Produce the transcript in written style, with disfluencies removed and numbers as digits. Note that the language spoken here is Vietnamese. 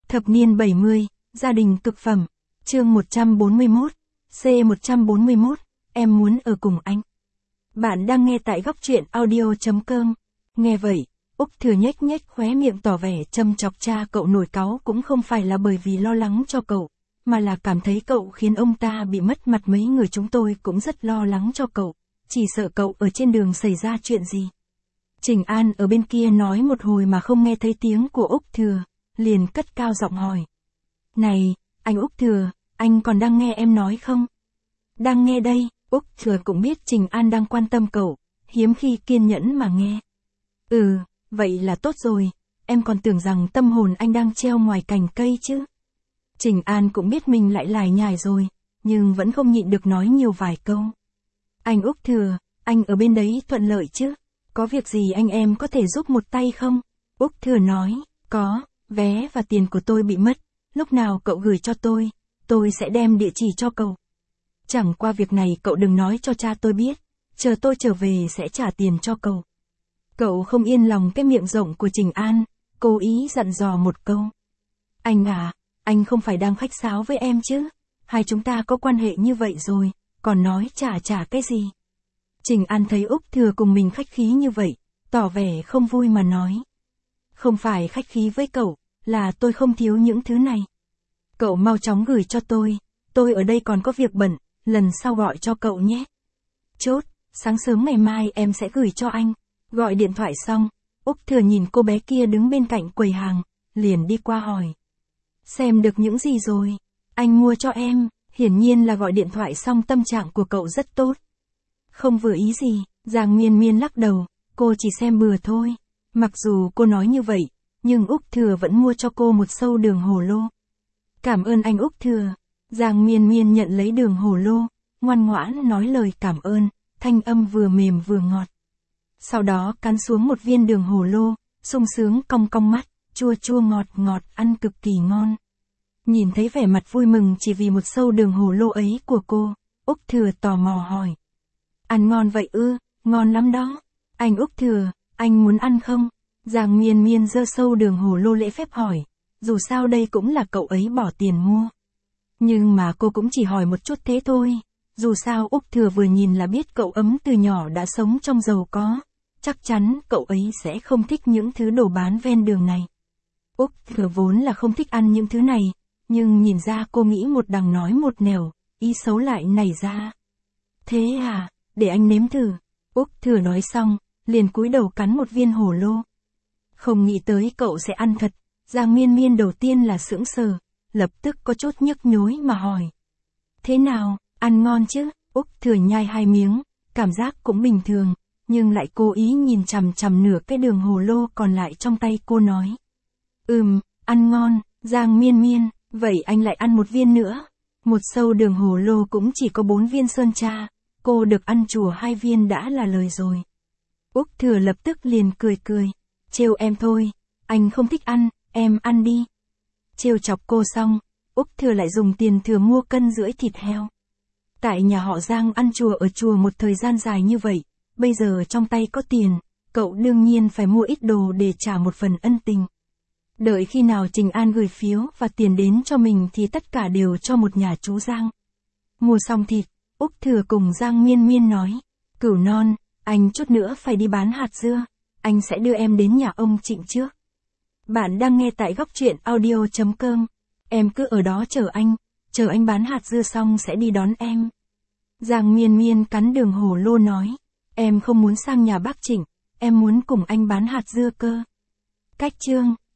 Thập niên 70, gia đình cực phẩm. Chương 141, C141, em muốn ở cùng anh. Bạn đang nghe tại góc truyện audio.com. Nghe vậy, Úc Thừa nhếch nhếch khóe miệng tỏ vẻ châm chọc cha cậu nổi cáu cũng không phải là bởi vì lo lắng cho cậu, mà là cảm thấy cậu khiến ông ta bị mất mặt, mấy người chúng tôi cũng rất lo lắng cho cậu, chỉ sợ cậu ở trên đường xảy ra chuyện gì. Trình An ở bên kia nói một hồi mà không nghe thấy tiếng của Úc Thừa, liền cất cao giọng hỏi. Này, anh Úc Thừa, anh còn đang nghe em nói không? Đang nghe đây. Úc Thừa cũng biết Trình An đang quan tâm cậu, hiếm khi kiên nhẫn mà nghe. Vậy là tốt rồi, em còn tưởng rằng tâm hồn anh đang treo ngoài cành cây chứ. Trình An cũng biết mình lại lải nhải rồi, nhưng vẫn không nhịn được nói nhiều vài câu. Anh Úc Thừa, anh ở bên đấy thuận lợi chứ? Có việc gì anh em có thể giúp một tay không? Úc Thừa nói, có, vé và tiền của tôi bị mất, lúc nào cậu gửi cho tôi sẽ đem địa chỉ cho cậu. Chẳng qua việc này cậu đừng nói cho cha tôi biết, chờ tôi trở về sẽ trả tiền cho cậu. Cậu không yên lòng cái miệng rộng của Trình An, cố ý dặn dò một câu. Anh à, anh không phải đang khách sáo với em chứ? Hai chúng ta có quan hệ như vậy rồi, còn nói trả cái gì? Trình An thấy Úc Thừa cùng mình khách khí như vậy, tỏ vẻ không vui mà nói. Không phải khách khí với cậu, là tôi không thiếu những thứ này. Cậu mau chóng gửi cho tôi ở đây còn có việc bận, lần sau gọi cho cậu nhé. Chốt, sáng sớm ngày mai em sẽ gửi cho anh. Gọi điện thoại xong, Úc Thừa nhìn cô bé kia đứng bên cạnh quầy hàng, liền đi qua hỏi. Xem được những gì rồi? Anh mua cho em, hiển nhiên là gọi điện thoại xong tâm trạng của cậu rất tốt. Không vừa ý gì, Giang Miên Miên lắc đầu, cô chỉ xem bừa thôi. Mặc dù cô nói như vậy, nhưng Úc Thừa vẫn mua cho cô một sâu đường hồ lô. Cảm ơn anh Úc Thừa. Giang Miên Miên nhận lấy đường hồ lô, ngoan ngoãn nói lời cảm ơn, thanh âm vừa mềm vừa ngọt. Sau đó cắn xuống một viên đường hồ lô, sung sướng cong cong mắt, chua chua ngọt ngọt, ăn cực kỳ ngon. Nhìn thấy vẻ mặt vui mừng chỉ vì một sâu đường hồ lô ấy của cô, Úc Thừa tò mò hỏi. Ăn ngon vậy ư? Ngon lắm đó. Anh Úc Thừa, anh muốn ăn không? Giang Miên Miên giơ sâu đường hồ lô lễ phép hỏi, dù sao đây cũng là cậu ấy bỏ tiền mua. Nhưng mà cô cũng chỉ hỏi một chút thế thôi, dù sao Úc Thừa vừa nhìn là biết cậu ấm từ nhỏ đã sống trong giàu có, chắc chắn cậu ấy sẽ không thích những thứ đồ bán ven đường này. Úc Thừa vốn là không thích ăn những thứ này, nhưng nhìn ra cô nghĩ một đằng nói một nẻo, ý xấu lại nảy ra. Thế à, để anh nếm thử. Úc Thừa nói xong, liền cúi đầu cắn một viên hồ lô. Không nghĩ tới cậu sẽ ăn thật. Giang Miên Miên đầu tiên là sững sờ, lập tức có chút nhức nhối mà hỏi. Thế nào, ăn ngon chứ? Úc Thừa nhai 2 miếng, cảm giác cũng bình thường, nhưng lại cố ý nhìn chằm chằm nửa cái đường hồ lô còn lại trong tay cô nói. Ăn ngon. Giang Miên Miên, vậy anh lại ăn một viên nữa. Một sâu đường hồ lô cũng chỉ có 4 viên sơn tra, cô được ăn chùa 2 viên đã là lời rồi. Úc Thừa lập tức liền cười, trêu em thôi, anh không thích ăn, em ăn đi. Trêu chọc cô xong, Úc Thừa lại dùng tiền thừa mua 1,5 cân thịt heo. Tại nhà họ Giang ăn chùa ở chùa một thời gian dài như vậy, bây giờ trong tay có tiền, cậu đương nhiên phải mua ít đồ để trả một phần ân tình. Đợi khi nào Trình An gửi phiếu và tiền đến cho mình thì tất cả đều cho một nhà chú Giang. Mua xong thịt, Úc Thừa cùng Giang Miên Miên nói, Cửu Non, anh chút nữa phải đi bán hạt dưa, anh sẽ đưa em đến nhà ông Trịnh trước. Bạn đang nghe tại góc truyện audio.com, em cứ ở đó chờ anh bán hạt dưa xong sẽ đi đón em. Giang Miên Miên cắn đường hồ lô nói, em không muốn sang nhà bác Trịnh, em muốn cùng anh bán hạt dưa cơ. Cách chương